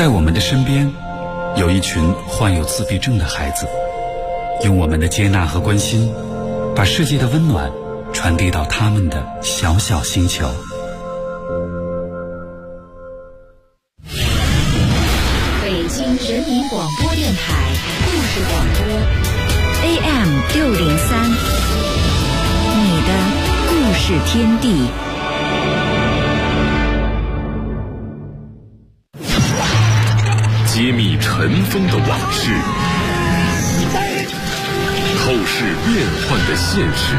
在我们的身边，有一群患有自闭症的孩子，用我们的接纳和关心，把世界的温暖传递到他们的小小星球。 北京人民广播电台故事广播 AM603，你的故事天地。 揭秘尘封的往事，透视变幻的现实，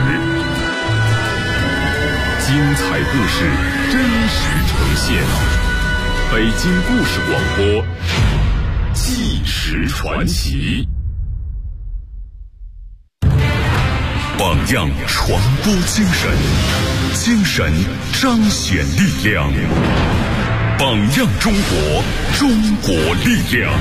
精彩故事真实呈现。北京故事广播，纪实传奇。榜样传播精神，精神彰显力量。榜样中国，中国力量。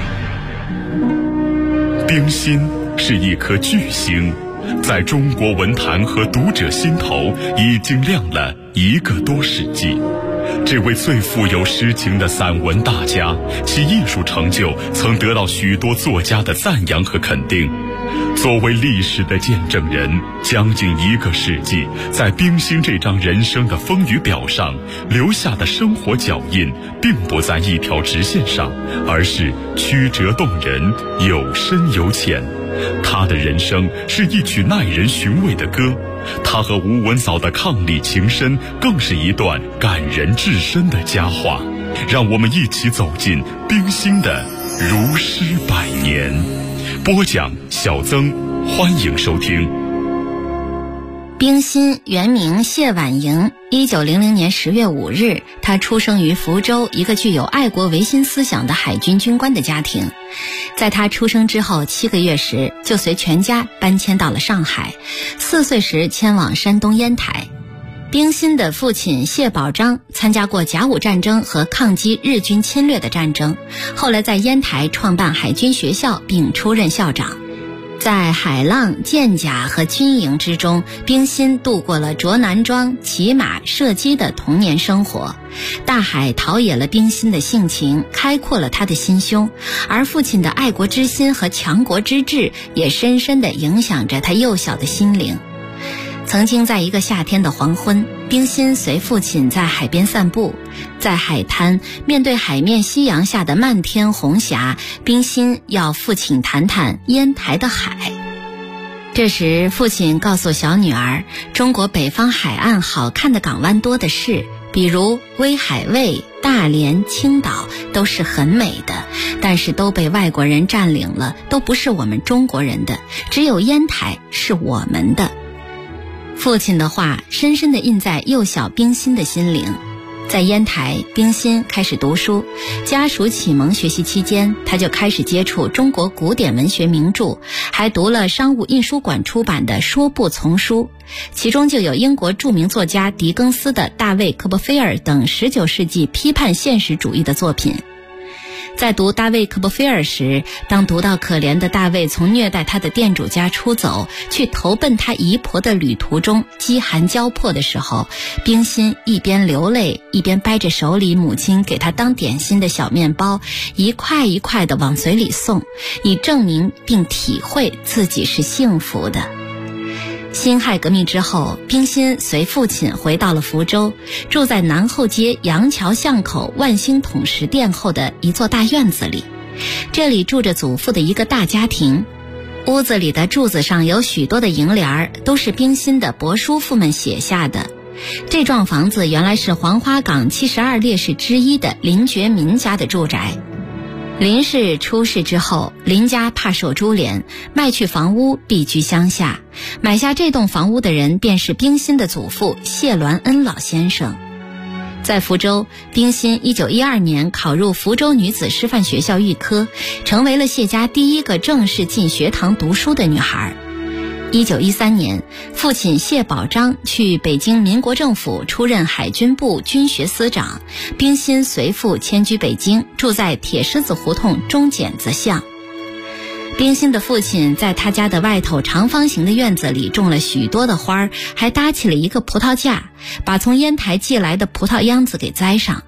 冰心是一颗巨星，在中国文坛和读者心头已经亮了1个多世纪。这位最富有诗情的散文大家，其艺术成就曾得到许多作家的赞扬和肯定。作为历史的见证人，将近1个世纪，在冰心这张人生的风雨表上留下的生活脚印，并不在一条直线上，而是曲折动人，有深有浅。他的人生是一曲耐人寻味的歌，他和吴文藻的伉俪情深，更是一段感人至深的佳话。让我们一起走进冰心的如诗百年。播讲小曾，欢迎收听。 冰心原名谢婉莹，1900年10月5日，她出生于福州一个具有爱国维新思想的海军军官的家庭。在她出生之后7个月时，就随全家搬迁到了上海，4岁时迁往山东烟台。冰心的父亲谢宝章参加过甲午战争和抗击日军侵略的战争，后来在烟台创办海军学校并出任校长。在海浪、舰甲和军营之中，冰心度过了着男装、骑马、射击的童年生活。大海陶冶了冰心的性情，开阔了他的心胸，而父亲的爱国之心和强国之志也深深地影响着他幼小的心灵。曾经在一个夏天的黄昏，冰心随父亲在海边散步，在海滩面对海面夕阳下的漫天红霞，冰心要父亲谈谈烟台的海。这时父亲告诉小女儿，中国北方海岸好看的港湾多的是，比如威海卫、大连、青岛都是很美的，但是都被外国人占领了，都不是我们中国人的，只有烟台是我们的。父亲的话深深地印在幼小冰心的心灵。在烟台，冰心开始读书，家属启蒙学习期间，他就开始接触中国古典文学名著，还读了商务印书馆出版的说部丛书，其中就有英国著名作家狄更斯的《大卫·科波菲尔》等19世纪批判现实主义的作品。在读大卫·科波菲尔时，当读到可怜的大卫从虐待他的店主家出走，去投奔他姨婆的旅途中饥寒交迫的时候，冰心一边流泪，一边掰着手里母亲给他当点心的小面包，一块一块地往嘴里送，以证明并体会自己是幸福的。辛亥革命之后，冰心随父亲回到了福州，住在南后街杨桥巷口万兴统食店后的一座大院子里。这里住着祖父的一个大家庭，屋子里的柱子上有许多的楹联，都是冰心的伯叔父们写下的。这幢房子原来是黄花岗72烈士之一的林觉民家的住宅。林氏出事之后，林家怕受株连，卖去房屋，避居乡下。买下这栋房屋的人便是冰心的祖父谢鸾恩老先生。在福州，冰心1912年考入福州女子师范学校预科，成为了谢家第一个正式进学堂读书的女孩。1913年，父亲谢宝章去北京民国政府出任海军部军学司长，冰心随父迁居北京，住在铁狮子胡同中剪子巷。冰心的父亲在他家的外头长方形的院子里种了许多的花，还搭起了一个葡萄架，把从烟台寄来的葡萄秧子给栽上。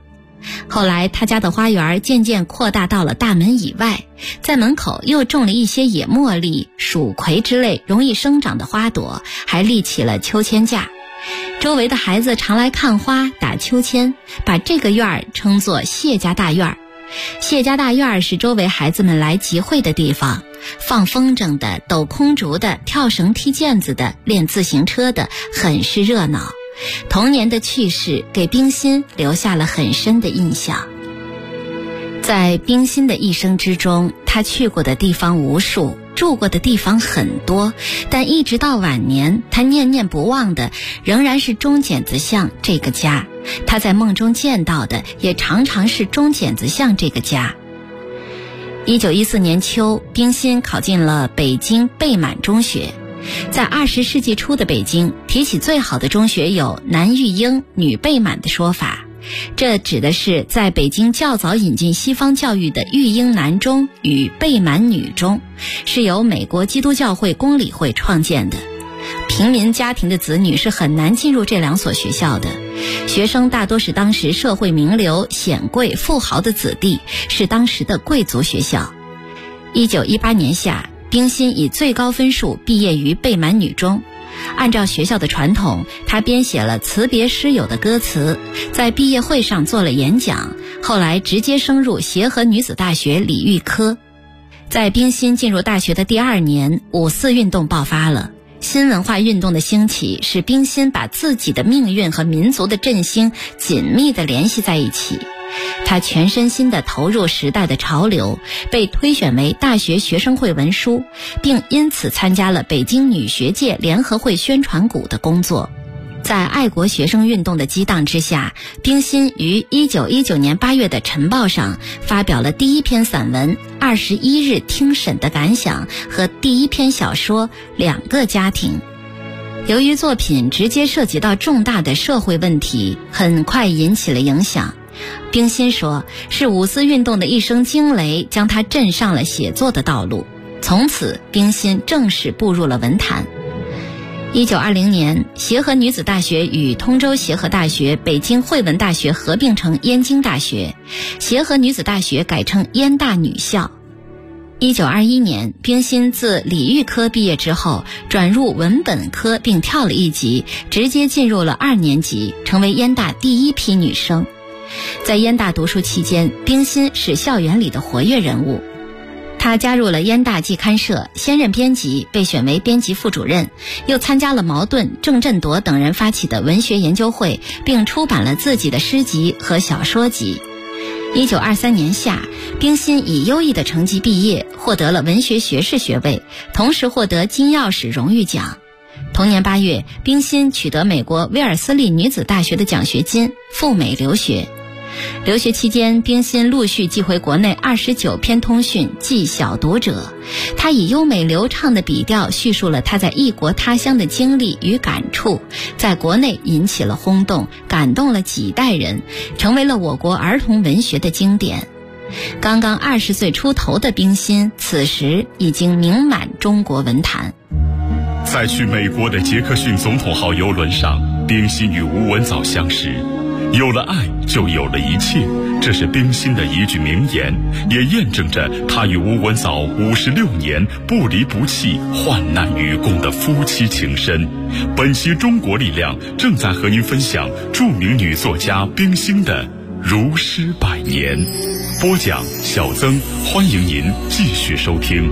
后来他家的花园渐渐扩大到了大门以外，在门口又种了一些野茉莉、蜀葵之类容易生长的花朵，还立起了秋千架。周围的孩子常来看花、打秋千，把这个院儿称作谢家大院。谢家大院是周围孩子们来集会的地方，放风筝的、抖空竹的、跳绳踢毽子的、练自行车的，很是热闹。童年的趣事给冰心留下了很深的印象。在冰心的一生之中，他去过的地方无数，住过的地方很多，但一直到晚年，他念念不忘的仍然是中剪子巷这个家。他在梦中见到的也常常是中剪子巷这个家。1914年秋，冰心考进了北京贝满中学。在20世纪初的北京，提起最好的中学有男育英、女贝满的说法，这指的是在北京较早引进西方教育的育英男中与贝满女中，是由美国基督教会公理会创建的。平民家庭的子女是很难进入这两所学校的，学生大多是当时社会名流、显贵、富豪的子弟，是当时的贵族学校。1918年夏，冰心以最高分数毕业于贝满女中。按照学校的传统，他编写了辞别师友的歌词，在毕业会上做了演讲，后来直接升入协和女子大学理育科。在冰心进入大学的第2年，5·4运动爆发了。新文化运动的兴起使冰心把自己的命运和民族的振兴紧密地联系在一起。他全身心地投入时代的潮流，被推选为大学学生会文书，并因此参加了北京女学界联合会宣传股的工作。在爱国学生运动的激荡之下，冰心于1919年8月的《晨报》上发表了第一篇散文《21日听审的感想》和第一篇小说《2个家庭》。由于作品直接涉及到重大的社会问题，很快引起了影响。冰心说，是5·4运动的一声惊雷将他震上了写作的道路，从此冰心正式步入了文坛。1920年，协和女子大学与通州协和大学、北京汇文大学合并成燕京大学，协和女子大学改称燕大女校。1921年，冰心自理育科毕业之后，转入文本科并跳了一级，直接进入了2年级，成为燕大第一批女生。在燕大读书期间，冰心是校园里的活跃人物。他加入了燕大季刊社，先任编辑，被选为编辑副主任，又参加了茅盾、郑振铎等人发起的文学研究会，并出版了自己的诗集和小说集。1923年夏，冰心以优异的成绩毕业，获得了文学学士学位，同时获得金钥匙荣誉奖。同年8月，冰心取得美国威尔斯利女子大学的奖学金，赴美留学。留学期间，冰心陆续寄回国内29篇通讯寄小读者。他以优美流畅的笔调叙述了他在异国他乡的经历与感触，在国内引起了轰动，感动了几代人，成为了我国儿童文学的经典。刚刚20岁出头的冰心，此时已经名满中国文坛。 在去美国的杰克逊总统号邮轮上，冰心与吴文藻相识。有了爱，就有了一切，这是冰心的一句名言，也验证着他与吴文藻56年不离不弃、患难与共的夫妻情深。本期中国力量正在和您分享著名女作家冰心的如诗百年。播讲小曾，欢迎您继续收听。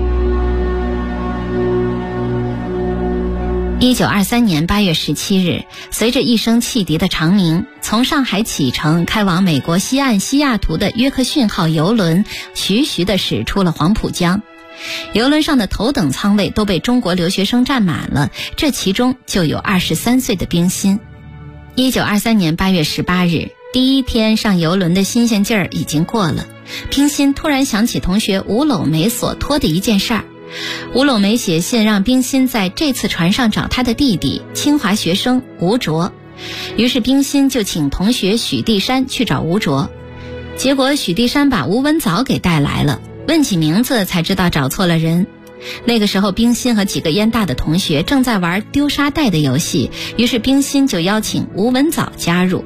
1923年8月17日，随着一声汽笛的长鸣，从上海启程开往美国西岸西雅图的约克逊号邮轮徐徐地驶出了黄浦江。邮轮上的头等舱位都被中国留学生占满了，这其中就有23岁的冰心。1923年8月18日，第一天上邮轮的新鲜劲儿已经过了，冰心突然想起同学吴柳梅所托的一件事儿。吴柳梅写信让冰心在这次船上找他的弟弟清华学生吴卓，于是冰心就请同学许地山去找吴卓，结果许地山把吴文藻给带来了，问起名字才知道找错了人。那个时候冰心和几个燕大的同学正在玩丢沙袋的游戏，于是冰心就邀请吴文藻加入。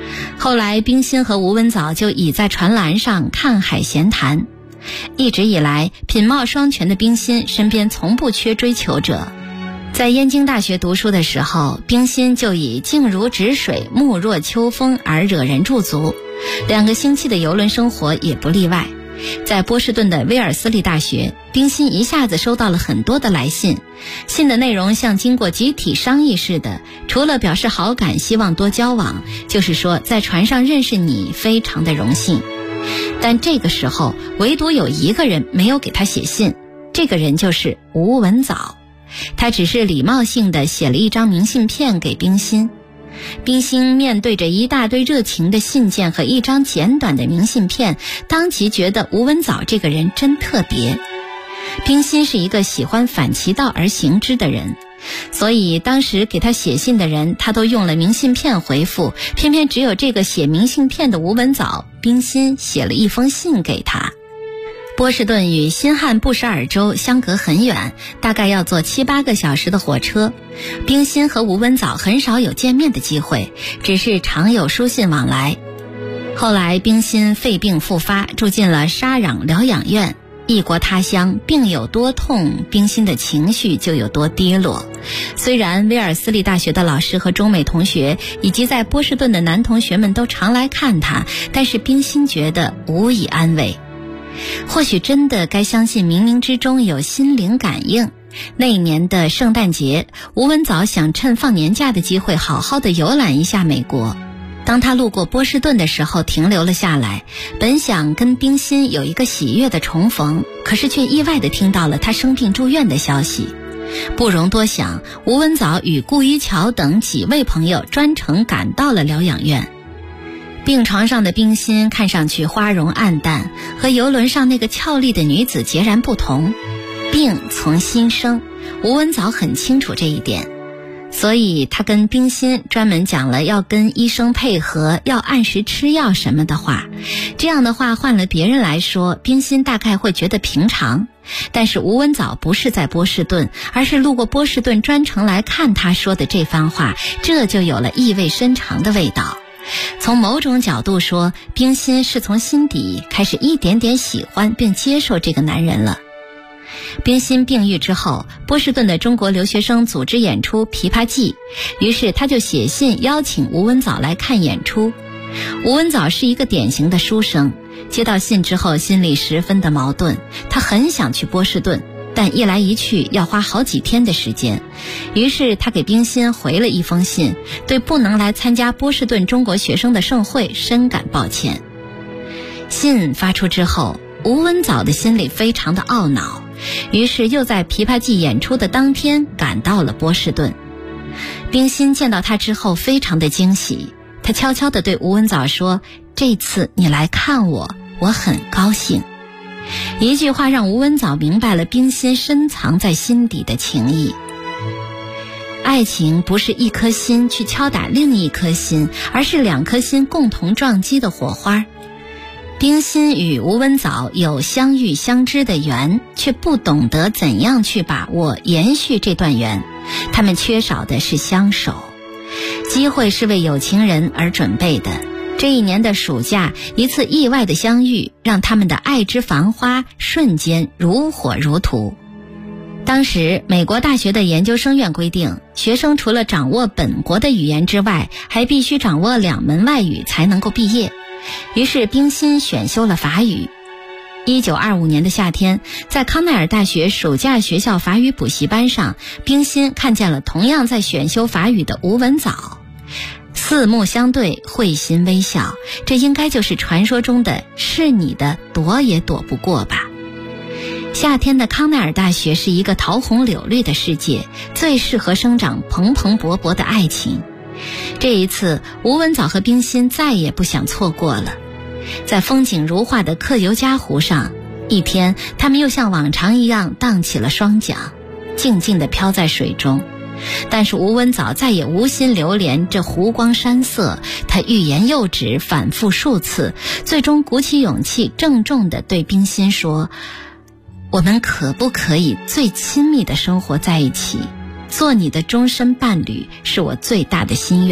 后来冰心和吴文藻就倚在船栏上看海闲谈。一直以来品貌双全的冰心身边从不缺追求者。在燕京大学读书的时候，冰心就以静如止水，目若秋风而惹人驻足，2个星期的邮轮生活也不例外。在波士顿的威尔斯利大学，冰心一下子收到了很多的来信，信的内容像经过集体商议似的，除了表示好感，希望多交往，就是说在船上认识你非常的荣幸。但这个时候唯独有一个人没有给他写信，这个人就是吴文藻。他只是礼貌性地写了一张明信片给冰心。冰心面对着一大堆热情的信件和一张简短的明信片，当即觉得吴文藻这个人真特别。冰心是一个喜欢反其道而行之的人，所以当时给他写信的人，他都用了明信片回复，偏偏只有这个写明信片的吴文藻，冰心写了一封信给他。波士顿与新罕布什尔州相隔很远，大概要坐7-8个小时的火车。冰心和吴文藻很少有见面的机会，只是常有书信往来。后来冰心肺病复发，住进了沙壤疗养院。异国他乡，病有多痛，冰心的情绪就有多低落。虽然威尔斯利大学的老师和中美同学以及在波士顿的男同学们都常来看他，但是冰心觉得无以安慰。或许真的该相信冥冥之中有心灵感应。那一年的圣诞节，吴文藻想趁放年假的机会好好的游览一下美国。当他路过波士顿的时候，停留了下来，本想跟冰心有一个喜悦的重逢，可是却意外地听到了他生病住院的消息。不容多想，吴文藻与顾一桥等几位朋友专程赶到了疗养院。病床上的冰心看上去花容暗淡，和游轮上那个俏丽的女子截然不同。病从心生，吴文藻很清楚这一点，所以他跟冰心专门讲了要跟医生配合，要按时吃药什么的话。这样的话换了别人来说，冰心大概会觉得平常，但是吴文藻不是在波士顿，而是路过波士顿专程来看他说的这番话，这就有了意味深长的味道。从某种角度说，冰心是从心底开始一点点喜欢并接受这个男人了。冰心病愈之后，波士顿的中国留学生组织演出《琵琶记》，于是他就写信邀请吴文藻来看演出。吴文藻是一个典型的书生，接到信之后心里十分的矛盾，他很想去波士顿，但一来一去要花好几天的时间，于是他给冰心回了一封信，对不能来参加波士顿中国学生的盛会深感抱歉。信发出之后，吴文藻的心里非常的懊恼，于是又在琵琶记演出的当天赶到了波士顿。冰心见到他之后非常的惊喜，他悄悄地对吴文藻说，这次你来看我，我很高兴。一句话让吴文藻明白了冰心深藏在心底的情谊。爱情不是一颗心去敲打另一颗心，而是2颗心共同撞击的火花。冰心与吴文藻有相遇相知的缘，却不懂得怎样去把握延续这段缘，他们缺少的是相守。机会是为有情人而准备的，这一年的暑假，一次意外的相遇，让他们的爱之繁花瞬间如火如荼。当时美国大学的研究生院规定，学生除了掌握本国的语言之外，还必须掌握2门外语才能够毕业。于是冰心选修了法语。1925年的夏天，在康奈尔大学暑假学校法语补习班上，冰心看见了同样在选修法语的吴文藻。四目相对，会心微笑，这应该就是传说中的是你的躲也躲不过吧。夏天的康奈尔大学是一个桃红柳绿的世界，最适合生长蓬蓬勃勃的爱情。这一次，吴文藻和冰心再也不想错过了。在风景如画的克尤加湖上，一天他们又像往常一样荡起了双桨，静静地飘在水中。但是吴文藻再也无心流连这湖光山色，他欲言又止，反复数次，最终鼓起勇气郑重地对冰心说，我们可不可以最亲密的生活在一起，做你的终身伴侣是我最大的心愿。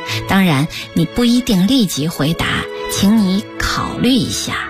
当然，你不一定立即回答，请你考虑一下。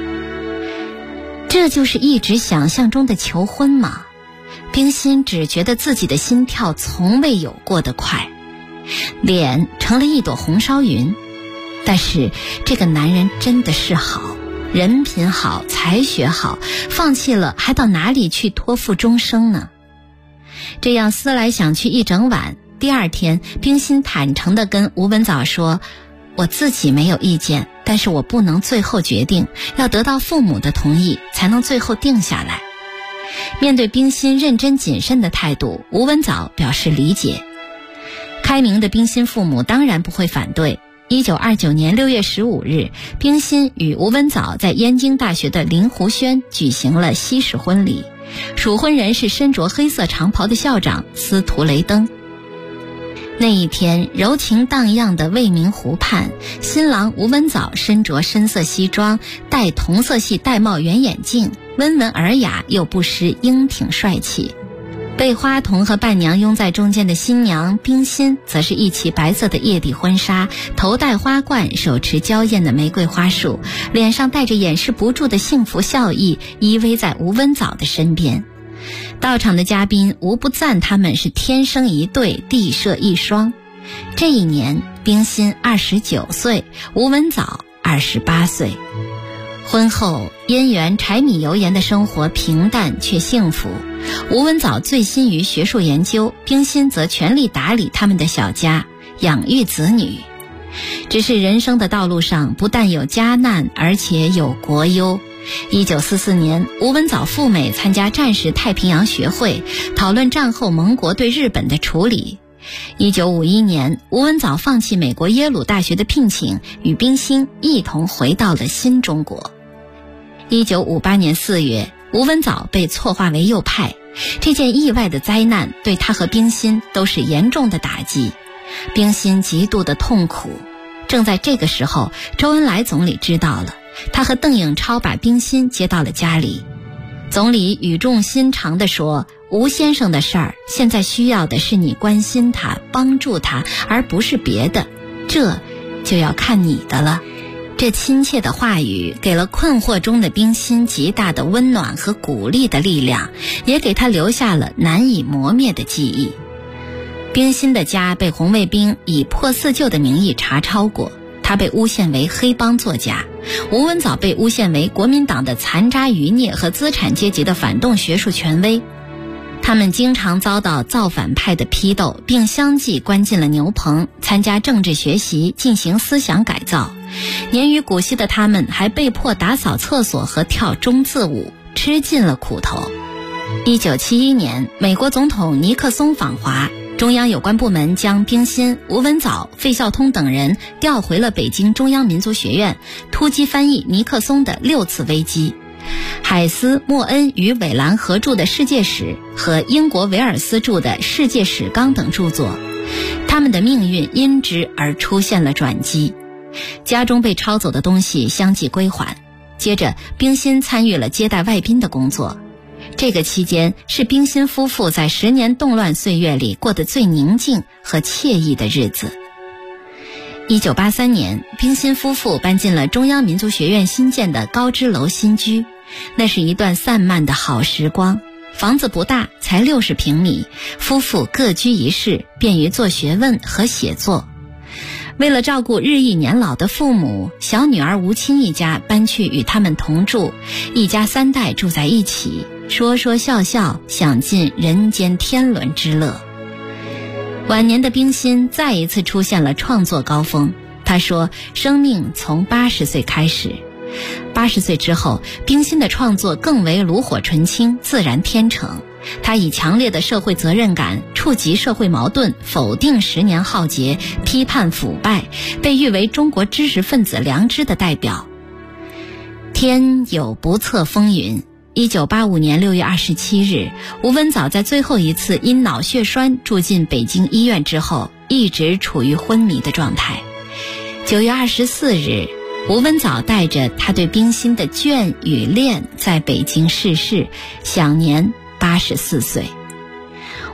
这就是一直想象中的求婚吗？冰心只觉得自己的心跳从未有过的快，脸成了一朵红烧云。但是这个男人真的是好，人品好，才学好，放弃了还到哪里去托付终生呢？这样思来想去一整晚，第二天冰心坦诚地跟吴文藻说，我自己没有意见，但是我不能最后决定，要得到父母的同意才能最后定下来。面对冰心认真谨慎的态度，吴文藻表示理解。开明的冰心父母当然不会反对。1929年6月15日，冰心与吴文藻在燕京大学的灵湖轩举行了西式婚礼，属婚人是身着黑色长袍的校长司徒雷登。那一天，柔情荡漾的未名湖畔，新郎吴文藻身着深色西装，戴同色系玳瑁圆眼镜，温文尔雅又不失英挺帅气。被花童和伴娘拥在中间的新娘冰心，则是一袭白色的叶底婚纱，头戴花冠，手持娇艳的玫瑰花束，脸上带着掩饰不住的幸福笑意，依偎在吴文藻的身边。到场的嘉宾无不赞他们是天生一对，地设一双。这一年，冰心29岁，吴文藻28岁。婚后，姻缘柴米油盐的生活平淡却幸福。吴文藻醉心于学术研究，冰心则全力打理他们的小家，养育子女。只是人生的道路上不但有家难，而且有国忧。1944年，吴文藻赴美参加战时太平洋学会，讨论战后盟国对日本的处理。1951年，吴文藻放弃美国耶鲁大学的聘请，与冰心一同回到了新中国。1958年4月，吴文藻被错划为右派，这件意外的灾难对他和冰心都是严重的打击。冰心极度的痛苦。正在这个时候，周恩来总理知道了，他和邓颖超把冰心接到了家里。总理语重心长地说，吴先生的事儿，现在需要的是你关心他，帮助他，而不是别的，这就要看你的了。这亲切的话语给了困惑中的冰心极大的温暖和鼓励的力量，也给他留下了难以磨灭的记忆。冰心的家被红卫兵以破四旧的名义查抄过，他被诬陷为黑帮作家，吴文藻被诬陷为国民党的残渣余孽和资产阶级的反动学术权威。他们经常遭到造反派的批斗，并相继关进了牛棚，参加政治学习，进行思想改造。年逾古稀的他们还被迫打扫厕所和跳中字舞，吃尽了苦头。1971年，美国总统尼克松访华，中央有关部门将冰心、吴文藻、费孝通等人调回了北京中央民族学院，突击翻译尼克松的6次危机。海斯、莫恩与韦兰合著的《世界史》和英国维尔斯著的《世界史纲》等著作，他们的命运因之而出现了转机。家中被抄走的东西相继归还，接着冰心参与了接待外宾的工作。这个期间是冰心夫妇在10年动乱岁月里过得最宁静和惬意的日子。1983年，冰心夫妇搬进了中央民族学院新建的高枝楼新居，那是一段散漫的好时光。房子不大，才60平米，夫妇各居一室，便于做学问和写作。为了照顾日益年老的父母，小女儿吴亲一家搬去与他们同住，一家3代住在一起，说说笑笑，享尽人间天伦之乐。晚年的冰心再一次出现了创作高峰。她说，生命从80岁开始。80岁之后，冰心的创作更为炉火纯青，自然天成。他以强烈的社会责任感触及社会矛盾，否定10年浩劫，批判腐败，被誉为中国知识分子良知的代表。天有不测风云。1985年6月27日，吴文藻在最后一次因脑血栓住进北京医院之后，一直处于昏迷的状态。9月24日，吴文藻带着他对冰心的眷与恋在北京逝世，享年84岁。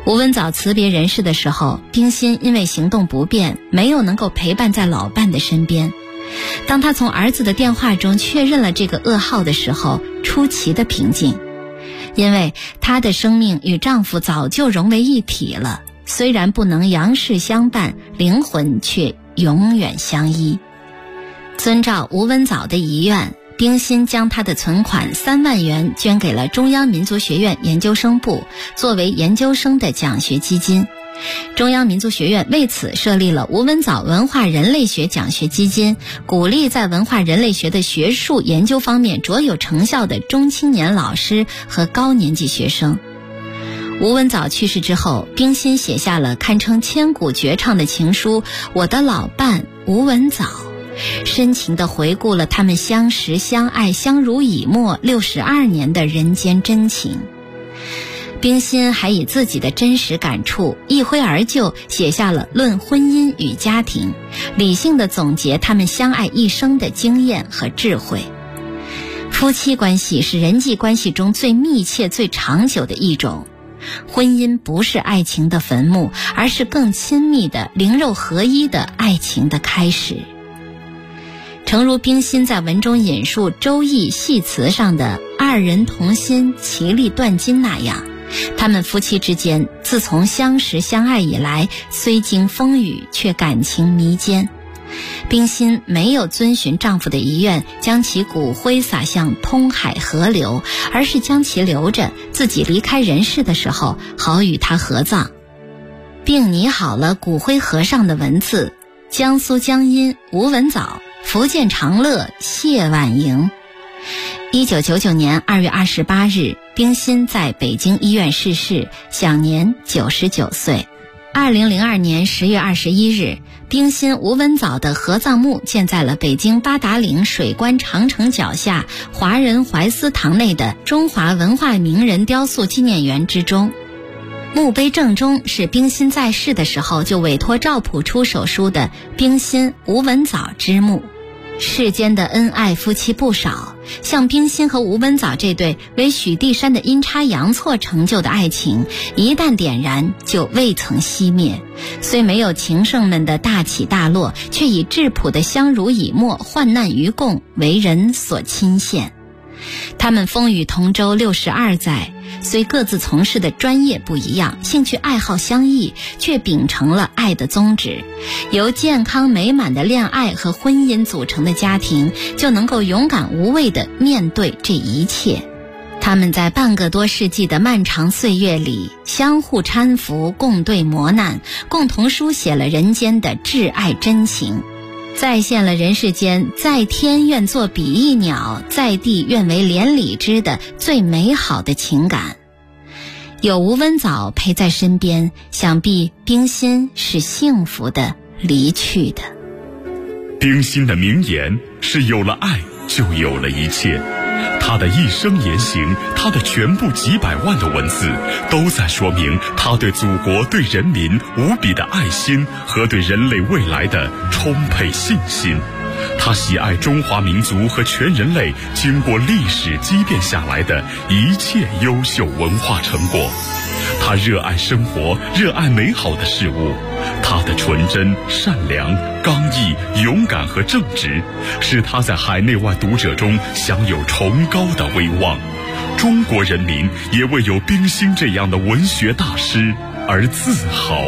吴文藻辞别人世的时候，冰心因为行动不便，没有能够陪伴在老伴的身边。当她从儿子的电话中确认了这个噩耗的时候，出奇的平静，因为她的生命与丈夫早就融为一体了，虽然不能阳世相伴，灵魂却永远相依。遵照吴文藻的遗愿，冰心将她的存款3万元捐给了中央民族学院研究生部，作为研究生的奖学基金。中央民族学院为此设立了吴文藻文化人类学奖学基金，鼓励在文化人类学的学术研究方面卓有成效的中青年老师和高年级学生。吴文藻去世之后，冰心写下了堪称千古绝唱的情书《我的老伴吴文藻》，深情地回顾了他们相识相爱相濡以沫62年的人间真情。冰心还以自己的真实感触一挥而就，写下了《论婚姻与家庭》，理性地总结他们相爱一生的经验和智慧。夫妻关系是人际关系中最密切最长久的一种，婚姻不是爱情的坟墓，而是更亲密的灵肉合一的爱情的开始。诚如冰心在文中引述《周易》系辞上的2人同心，其利断金那样，他们夫妻之间自从相识相爱以来，虽经风雨，却感情弥坚。冰心没有遵循丈夫的遗愿，将其骨灰撒向通海河流，而是将其留着，自己离开人世的时候，好与他合葬，并拟好了骨灰盒上的文字：江苏江阴吴文藻，福建长乐谢婉莹。1999年2月28日，冰心在北京医院逝世，享年99岁。2002年10月21日，冰心吴文藻的合葬墓建在了北京八达岭水关长城脚下华人怀思堂内的中华文化名人雕塑纪念园之中。墓碑正中是冰心在世的时候就委托赵朴初手书的冰心吴文藻之墓。世间的恩爱夫妻不少，像冰心和吴文藻这对为许地山的阴差阳错成就的爱情，一旦点燃就未曾熄灭。虽没有情圣们的大起大落，却以质朴的相濡以沫、患难与共为人所钦羡。他们风雨同舟62载，虽各自从事的专业不一样，兴趣爱好相异，却秉承了爱的宗旨。由健康美满的恋爱和婚姻组成的家庭，就能够勇敢无畏地面对这一切。他们在半个多世纪的漫长岁月里，相互搀扶，共对磨难，共同书写了人间的挚爱真情，再现了人世间在天愿作比翼鸟，在地愿为连理枝的最美好的情感。有吴文藻陪在身边，想必冰心是幸福的离去的。 冰心的名言是有了爱就有了一切，他的一生言行，他的全部几百万的文字，都在说明他对祖国对人民无比的爱心和对人类未来的充沛信心。他喜爱中华民族和全人类经过历史积淀下来的一切优秀文化成果。他热爱生活，热爱美好的事物。他的纯真、善良、刚毅、勇敢和正直，使他在海内外读者中享有崇高的威望。中国人民也为有冰心这样的文学大师而自豪。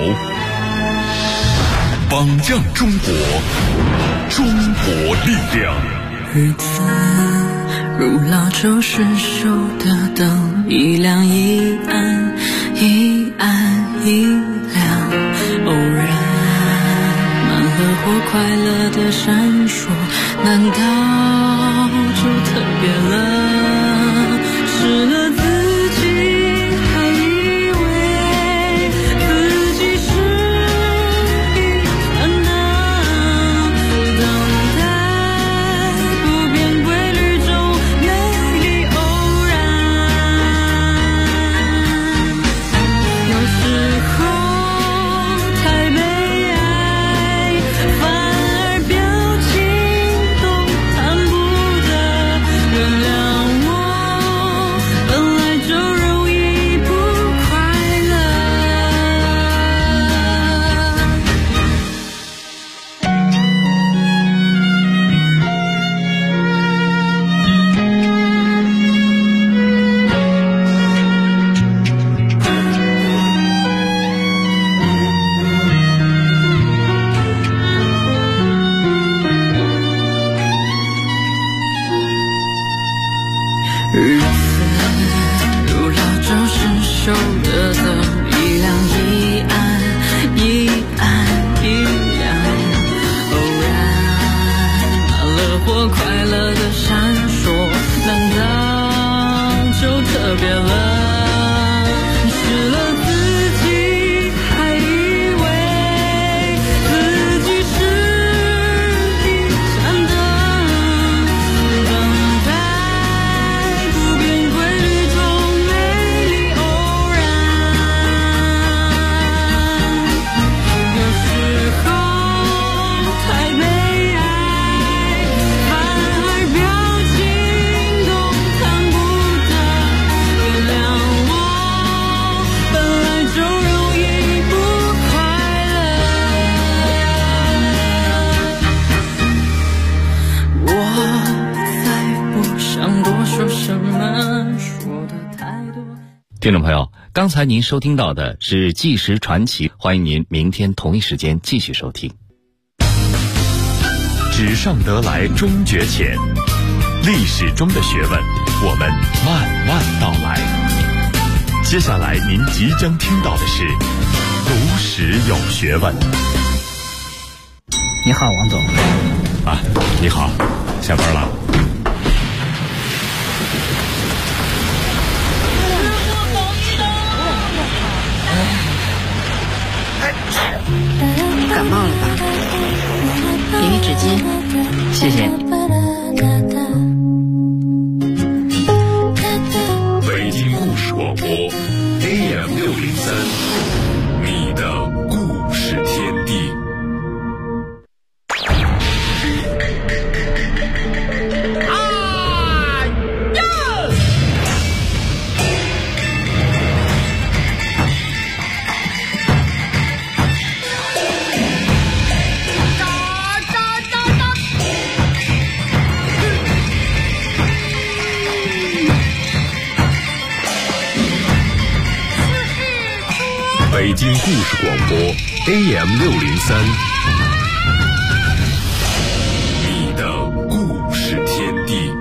榜样中国，中国力量。 日子如老旧失守的灯，一亮一暗，一暗一亮。偶然满了或快乐的闪烁，难道就特别了？失了自己，还以为自己是一团灯，等待不变规律中美丽偶然。有时候太悲哀，反而表情都坦日子如老舟失守的灯，一亮一暗，一暗一亮。偶然乐或快乐的闪烁，难道就特别冷？失了自己，还以为自己是一盏灯，等待不变规律中美丽偶然。有时候太悲哀，反而表情都看不得。原谅我，本来就容易不快乐。我才不想多说什么，说的太多。 听众朋友，刚才您收听到的是纪实传奇，欢迎您明天同一时间继续收听。 纸上得来终觉浅，历史中的学问，我们慢慢道来。接下来您即将听到的是读史有学问。 你好，王总。 啊，你好，下班了？ 感冒了吧？给你纸巾。 谢谢。 北京故事广播 AM603，你的故事天地。北京故事广播 AM603，你的故事天地。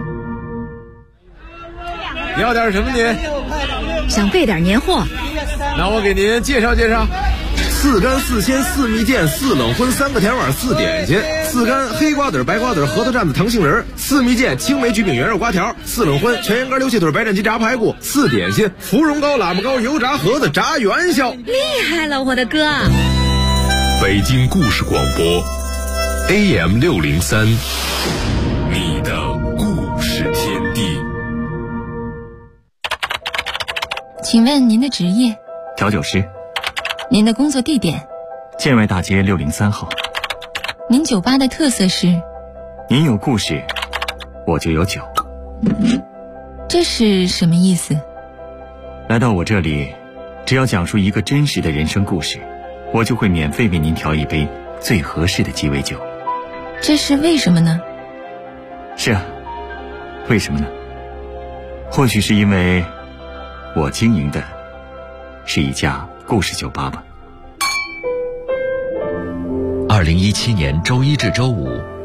你要点什么您？ 想备点年货。 那我给您介绍介绍。4干4鲜4蜜饯4冷荤3个甜碗4点心，4干黑瓜子白瓜子核桃蘸子糖杏仁，4蜜饯青梅橘饼圆肉瓜条，4冷荤全羊肝溜蟹腿白斩鸡炸排骨，4点心芙蓉糕喇嘛糕油炸盒子炸元宵。 厉害了，我的哥！ 北京故事广播 AM603，你的故事天地。 请问您的职业？ 调酒师。 您的工作地点？ 建外大街603号。 您酒吧的特色是？ 您有故事，我就有酒。 这是什么意思？ 来到我这里，只要讲述一个真实的人生故事，我就会免费为您调一杯最合适的鸡尾酒。 这是为什么呢？ 是啊，为什么呢？或许是因为我经营的是一家故事酒吧吧。 2017年周一至周五